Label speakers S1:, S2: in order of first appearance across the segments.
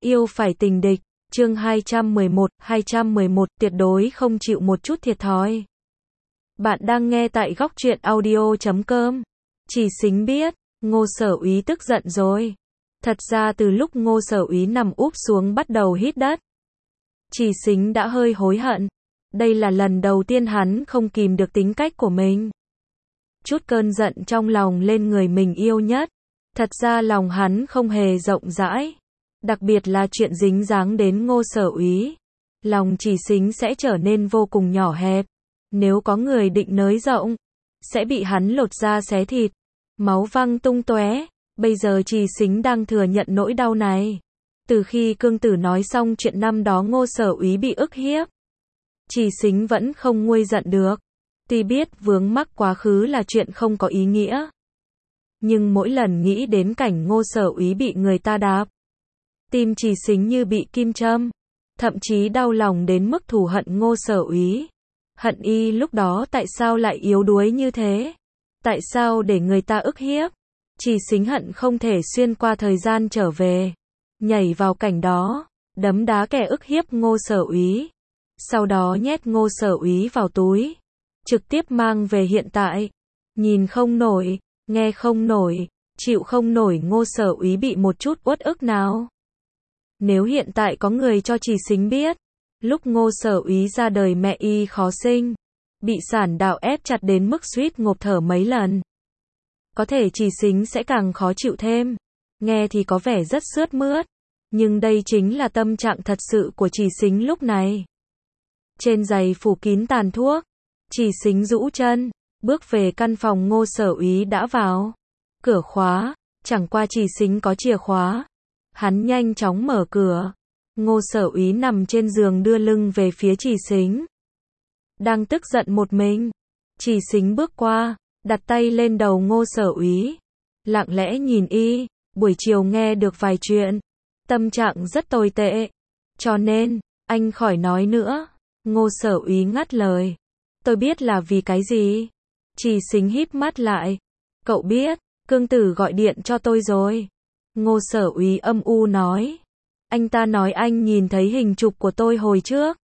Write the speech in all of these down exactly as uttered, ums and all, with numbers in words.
S1: yêu phải tình địch, chương hai trăm mười một, hai trăm mười một, tuyệt đối không chịu một chút thiệt thòi. Bạn đang nghe tại góc truyện audio chấm com. Chỉ Sính biết, Ngô Sở Úy tức giận rồi. Thật ra từ lúc Ngô Sở Úy nằm úp xuống bắt đầu hít đất, Chỉ Sính đã hơi hối hận. Đây là lần đầu tiên hắn không kìm được tính cách của mình. Chút cơn giận trong lòng lên người mình yêu nhất. Thật ra lòng hắn không hề rộng rãi. Đặc biệt là chuyện dính dáng đến Ngô Sở Úy. Lòng Chỉ Sính sẽ trở nên vô cùng nhỏ hẹp. Nếu có người định nới rộng, sẽ bị hắn lột da xé thịt. Máu văng tung tóe. Bây giờ Chỉ Sính đang thừa nhận nỗi đau này. Từ khi Cương Tử nói xong chuyện năm đó Ngô Sở Úy bị ức hiếp, Chỉ Sính vẫn không nguôi giận được. Tuy biết vướng mắc quá khứ là chuyện không có ý nghĩa, nhưng mỗi lần nghĩ đến cảnh Ngô Sở Úy bị người ta đạp, tim Chỉ Sính như bị kim châm, thậm chí đau lòng đến mức thù hận Ngô Sở Úy. Hận y lúc đó tại sao lại yếu đuối như thế? Tại sao để người ta ức hiếp? Chỉ Sính hận không thể xuyên qua thời gian trở về, nhảy vào cảnh đó, đấm đá kẻ ức hiếp Ngô Sở Úy, sau đó nhét Ngô Sở Úy vào túi, trực tiếp mang về hiện tại. Nhìn không nổi, nghe không nổi, chịu không nổi Ngô Sở Úy bị một chút uất ức nào. Nếu hiện tại có người cho Chỉ Sính biết, lúc Ngô Sở Úy ra đời mẹ y khó sinh, bị sản đạo ép chặt đến mức suýt ngộp thở mấy lần, có thể Chỉ Sính sẽ càng khó chịu thêm. Nghe thì có vẻ rất sướt mướt, nhưng đây chính là tâm trạng thật sự của Chỉ Sính lúc này. Trên giày phủ kín tàn thuốc, Chỉ Sính rũ chân, bước về căn phòng Ngô Sở Úy đã vào. Cửa khóa, chẳng qua Chỉ Sính có chìa khóa. Hắn nhanh chóng mở cửa. Ngô Sở Úy nằm trên giường đưa lưng về phía Chỉ Sính, đang tức giận một mình. Chỉ Sính bước qua, đặt tay lên đầu Ngô Sở Úy, lặng lẽ nhìn y. Buổi chiều nghe được vài chuyện, tâm trạng rất tồi tệ, cho nên, anh khỏi nói nữa. Ngô Sở Úy ngắt lời. Tôi biết là vì cái gì? Chỉ Sính híp mắt lại. Cậu biết, Cương Tử gọi điện cho tôi rồi. Ngô Sở Úy âm u nói. Anh ta nói anh nhìn thấy hình chụp của tôi hồi trước.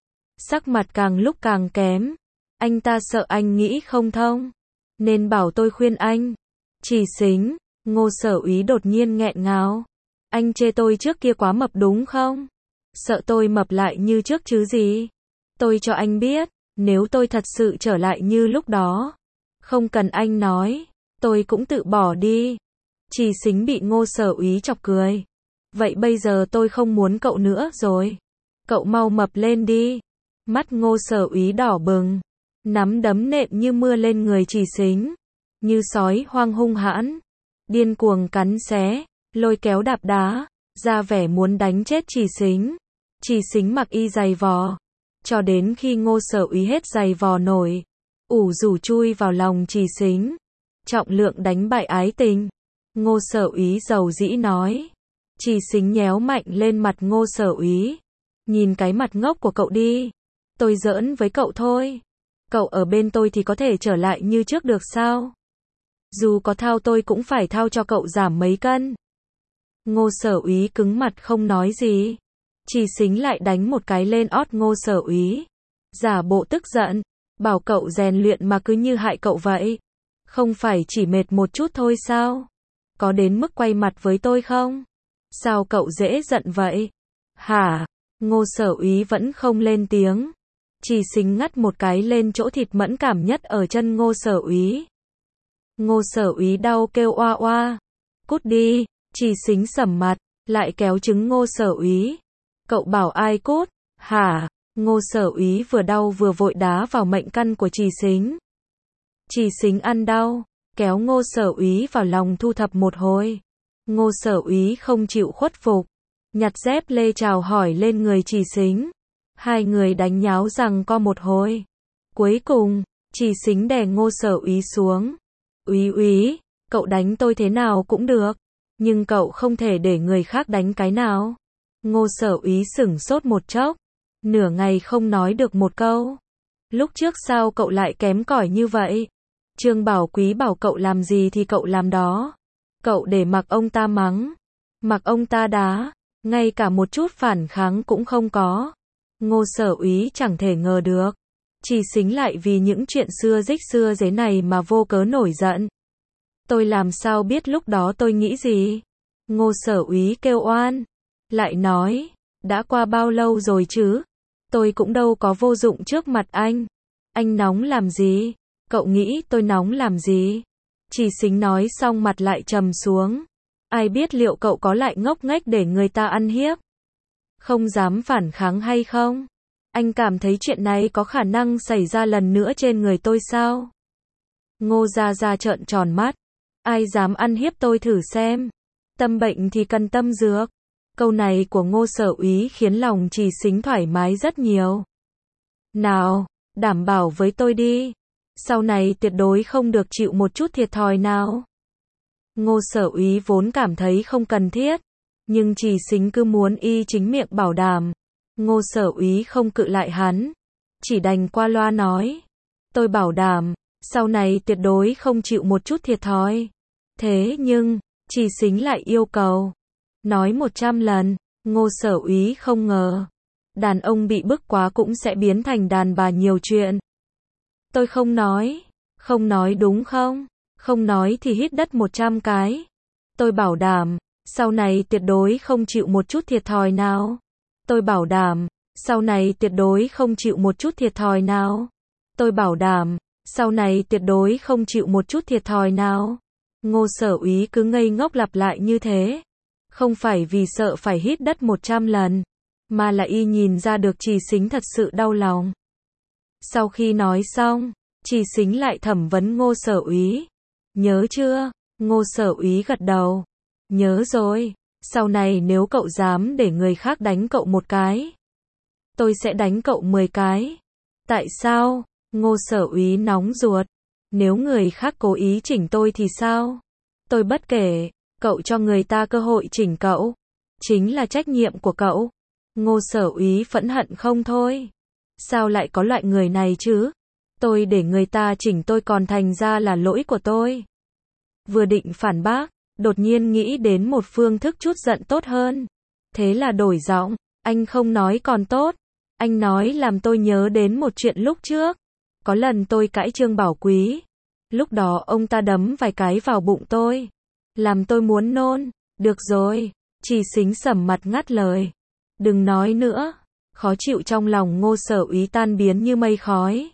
S1: Sắc mặt càng lúc càng kém. Anh ta sợ anh nghĩ không thông, nên bảo tôi khuyên anh. Chỉ Sính. Ngô Sở Úy đột nhiên nghẹn ngào. Anh chê tôi trước kia quá mập đúng không? Sợ tôi mập lại như trước chứ gì? Tôi cho anh biết, nếu tôi thật sự trở lại như lúc đó, không cần anh nói, tôi cũng tự bỏ đi. Chỉ Sính bị Ngô Sở Úy chọc cười. Vậy bây giờ tôi không muốn cậu nữa rồi. Cậu mau mập lên đi. Mắt Ngô Sở Úy đỏ bừng, nắm đấm nện như mưa lên người Chỉ Sính, như sói hoang hung hãn, điên cuồng cắn xé, lôi kéo đạp đá, ra vẻ muốn đánh chết Chỉ Sính. Chỉ Sính mặc y giày vò, cho đến khi Ngô Sở Úy hết giày vò nổi, ủ rủ chui vào lòng Chỉ Sính. Trọng lượng đánh bại ái tình. Ngô Sở Úy dầu dĩ nói. Chỉ Sính nhéo mạnh lên mặt Ngô Sở Úy. Nhìn cái mặt ngốc của cậu đi. Tôi giỡn với cậu thôi. Cậu ở bên tôi thì có thể trở lại như trước được sao? Dù có thao tôi cũng phải thao cho cậu giảm mấy cân. Ngô Sở Úy cứng mặt không nói gì. Chỉ Sính lại đánh một cái lên ót Ngô Sở Úy, giả bộ tức giận, bảo cậu rèn luyện mà cứ như hại cậu vậy. Không phải chỉ mệt một chút thôi sao? Có đến mức quay mặt với tôi không? Sao cậu dễ giận vậy? Hả? Ngô Sở Úy vẫn không lên tiếng. Chỉ Sính ngắt một cái lên chỗ thịt mẫn cảm nhất ở chân Ngô Sở Úy. Ngô Sở Úy đau kêu oa oa. Cút đi. Chỉ Sính sầm mặt, lại kéo trứng Ngô Sở Úy. Cậu bảo ai cút? Hả? Ngô Sở Úy vừa đau vừa vội đá vào mệnh căn của Chỉ Sính. Chỉ Sính ăn đau, kéo Ngô Sở Úy vào lòng thu thập một hồi. Ngô Sở Úy không chịu khuất phục, nhặt dép lê chào hỏi lên người Chỉ Sính. Hai người đánh nháo giằng co một hồi. Cuối cùng, Chỉ Sính đè Ngô Sở Úy xuống. Úy úy, cậu đánh tôi thế nào cũng được, nhưng cậu không thể để người khác đánh cái nào. Ngô Sở Úy sửng sốt một chốc, nửa ngày không nói được một câu. Lúc trước sao cậu lại kém cỏi như vậy? Trương Bảo Quý bảo cậu làm gì thì cậu làm đó. Cậu để mặc ông ta mắng, mặc ông ta đá. ngay cả một chút phản kháng cũng không có. Ngô Sở Úy chẳng thể ngờ được. Trì Xính lại vì những chuyện xưa rích xưa dế này mà vô cớ nổi giận. Tôi làm sao biết lúc đó tôi nghĩ gì? Ngô Sở Úy kêu oan. Lại nói, đã qua bao lâu rồi chứ? Tôi cũng đâu có vô dụng trước mặt anh. Anh nóng làm gì? Cậu nghĩ tôi nóng làm gì? Trì Xính nói xong mặt lại trầm xuống. Ai biết liệu cậu có lại ngốc nghếch để người ta ăn hiếp? Không dám phản kháng hay không? Anh cảm thấy chuyện này có khả năng xảy ra lần nữa trên người tôi sao? Ngô Gia Gia trợn tròn mắt. Ai dám ăn hiếp tôi thử xem? Tâm bệnh thì cần tâm dược. Câu này của Ngô Sở Úy khiến lòng Trì Xính thoải mái rất nhiều. Nào, đảm bảo với tôi đi. Sau này tuyệt đối không được chịu một chút thiệt thòi nào. Ngô Sở Úy vốn cảm thấy không cần thiết. Nhưng Trì Xính cứ muốn y chính miệng bảo đảm. Ngô Sở Úy không cự lại hắn. Chỉ đành qua loa nói. Tôi bảo đảm, sau này tuyệt đối không chịu một chút thiệt thòi. Thế nhưng, Trì Xính lại yêu cầu. Nói một trăm lần, Ngô Sở Úy không ngờ. Đàn ông bị bức quá cũng sẽ biến thành đàn bà nhiều chuyện. Tôi không nói. Không nói đúng không? Không nói thì hít đất một trăm cái. Tôi bảo đảm, sau này tuyệt đối không chịu một chút thiệt thòi nào. Tôi bảo đảm, sau này tuyệt đối không chịu một chút thiệt thòi nào. Tôi bảo đảm, sau này tuyệt đối không chịu một chút thiệt thòi nào. Ngô Sở Úy cứ ngây ngốc lặp lại như thế. Không phải vì sợ phải hít đất một trăm lần, mà là y nhìn ra được Trì Xính thật sự đau lòng. Sau khi nói xong, Trì Xính lại thẩm vấn Ngô Sở Úy. Nhớ chưa? Ngô Sở Úy gật đầu. Nhớ rồi, sau này nếu cậu dám để người khác đánh cậu một cái, tôi sẽ đánh cậu mười cái. Tại sao? Ngô Sở Úy nóng ruột. Nếu người khác cố ý chỉnh tôi thì sao? Tôi bất kể, cậu cho người ta cơ hội chỉnh cậu, chính là trách nhiệm của cậu. Ngô Sở Úy phẫn hận không thôi. Sao lại có loại người này chứ? Tôi để người ta chỉnh tôi còn thành ra là lỗi của tôi. Vừa định phản bác, đột nhiên nghĩ đến một phương thức trút giận tốt hơn. Thế là đổi giọng, anh không nói còn tốt. Anh nói làm tôi nhớ đến một chuyện lúc trước. Có lần tôi cãi Trương Bảo Quý. Lúc đó ông ta đấm vài cái vào bụng tôi. Làm tôi muốn nôn. Được rồi. Trì Xính sầm mặt ngắt lời. Đừng nói nữa. Khó chịu trong lòng Ngô Sở Úy tan biến như mây khói.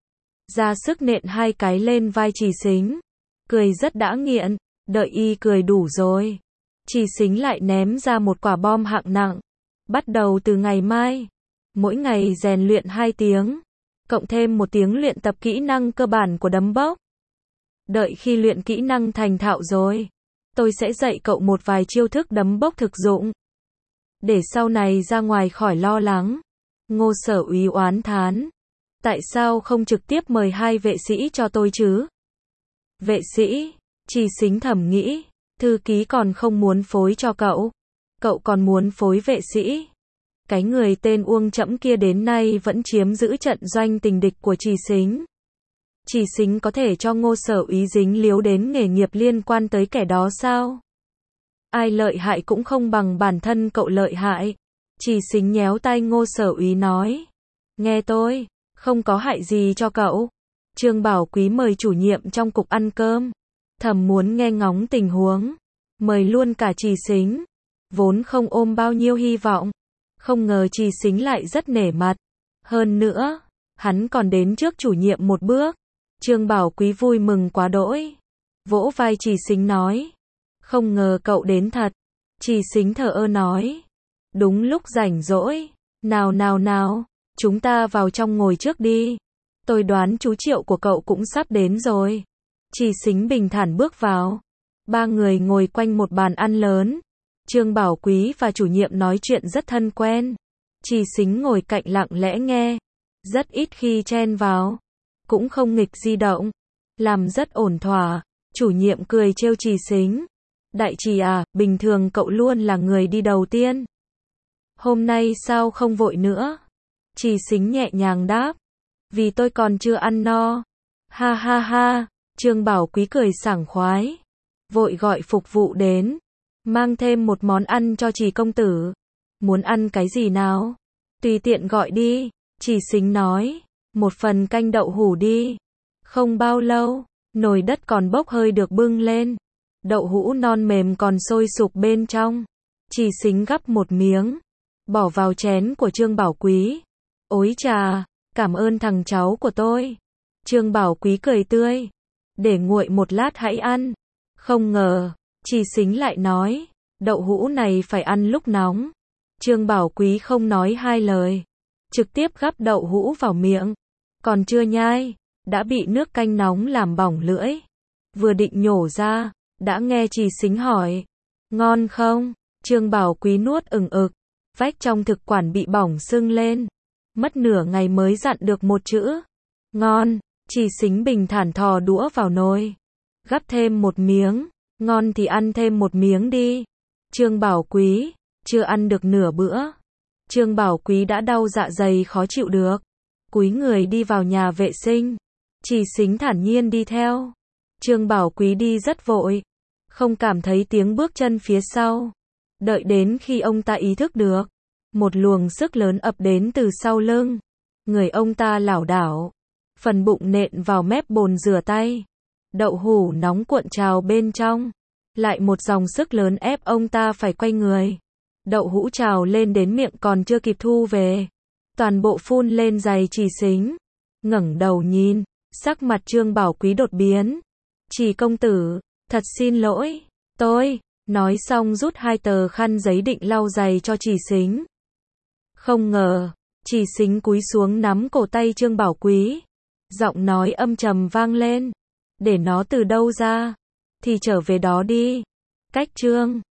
S1: Ra sức nện hai cái lên vai Trì Xính. Cười rất đã nghiện. Đợi y cười đủ rồi. Trì Xính lại ném ra một quả bom hạng nặng. Bắt đầu từ ngày mai, mỗi ngày rèn luyện hai tiếng, cộng thêm một tiếng luyện tập kỹ năng cơ bản của đấm bốc. Đợi khi luyện kỹ năng thành thạo rồi, tôi sẽ dạy cậu một vài chiêu thức đấm bốc thực dụng. Để sau này ra ngoài khỏi lo lắng. Ngô Sở Úy oán thán. Tại sao không trực tiếp mời hai vệ sĩ cho tôi chứ? Vệ sĩ? Trì Xính thầm nghĩ. Thư ký còn không muốn phối cho cậu. Cậu còn muốn phối vệ sĩ. Cái người tên Uông Trẫm kia đến nay vẫn chiếm giữ trận doanh tình địch của Trì Xính. Trì Xính có thể cho Ngô Sở Úy dính líu đến nghề nghiệp liên quan tới kẻ đó sao? Ai lợi hại cũng không bằng bản thân cậu lợi hại. Trì Xính nhéo tay Ngô Sở Úy nói. Nghe tôi, không có hại gì cho cậu. Trương Bảo Quý mời chủ nhiệm trong cục ăn cơm. Thầm muốn nghe ngóng tình huống. Mời luôn cả Trì Xính. Vốn không ôm bao nhiêu hy vọng. Không ngờ Trì Xính lại rất nể mặt. Hơn nữa, hắn còn đến trước chủ nhiệm một bước. Trương Bảo Quý vui mừng quá đỗi. Vỗ vai Trì Xính nói. Không ngờ cậu đến thật. Trì Xính thờ ơ nói. Đúng lúc rảnh rỗi. Nào nào nào, chúng ta vào trong ngồi trước đi. Tôi đoán chú Triệu của cậu cũng sắp đến rồi. Trì Xính bình thản bước vào. Ba người ngồi quanh một bàn ăn lớn. Trương Bảo Quý và chủ nhiệm nói chuyện rất thân quen. Trì Xính ngồi cạnh lặng lẽ nghe. Rất ít khi chen vào. Cũng không nghịch di động. Làm rất ổn thỏa. Chủ nhiệm cười trêu Trì Xính. Đại Trì à, bình thường cậu luôn là người đi đầu tiên. Hôm nay sao không vội nữa? Trì Xính nhẹ nhàng đáp. Vì tôi còn chưa ăn no. Ha ha ha. Trương Bảo Quý cười sảng khoái. Vội gọi phục vụ đến. Mang thêm một món ăn cho Trì công tử. Muốn ăn cái gì nào? Tùy tiện gọi đi, Chỉ Xính nói. Một phần canh đậu hủ đi. Không bao lâu, nồi đất còn bốc hơi được bưng lên. Đậu hũ non mềm còn sôi sục bên trong. Chỉ Xính gắp một miếng, bỏ vào chén của Trương Bảo Quý. Ối chà, cảm ơn thằng cháu của tôi. Trương Bảo Quý cười tươi. Để nguội một lát hãy ăn. Không ngờ, Chỉ Xính lại nói, đậu hũ này phải ăn lúc nóng. Trương Bảo Quý không nói hai lời, trực tiếp gắp đậu hũ vào miệng. Còn chưa nhai, đã bị nước canh nóng làm bỏng lưỡi. Vừa định nhổ ra, đã nghe Chỉ Xính hỏi, ngon không? Trương Bảo Quý nuốt ừng ực, vách trong thực quản bị bỏng sưng lên. Mất nửa ngày mới dặn được một chữ, ngon. Chỉ Xính bình thản thò đũa vào nồi, gắp thêm một miếng, ngon thì ăn thêm một miếng đi. Trương Bảo Quý, chưa ăn được nửa bữa. Trương Bảo Quý đã đau dạ dày khó chịu được. Cúi người đi vào nhà vệ sinh. Chỉ Xính thản nhiên đi theo. Trương Bảo Quý đi rất vội, không cảm thấy tiếng bước chân phía sau. Đợi đến khi ông ta ý thức được, một luồng sức lớn ập đến từ sau lưng. Người ông ta lảo đảo, phần bụng nện vào mép bồn rửa tay. Đậu hũ nóng cuộn trào bên trong. Lại một dòng sức lớn ép ông ta phải quay người. Đậu hũ trào lên đến miệng còn chưa kịp thu về, toàn bộ phun lên giày Chỉ Xính. Ngẩng đầu nhìn, sắc mặt Trương Bảo Quý đột biến. Chỉ công tử, thật xin lỗi, tôi, nói xong rút hai tờ khăn giấy định lau giày cho Chỉ Xính. Không ngờ, Chỉ Xính cúi xuống nắm cổ tay Trương Bảo Quý. Giọng nói âm trầm vang lên. Để nó từ đâu ra, thì trở về đó đi. Cách Trương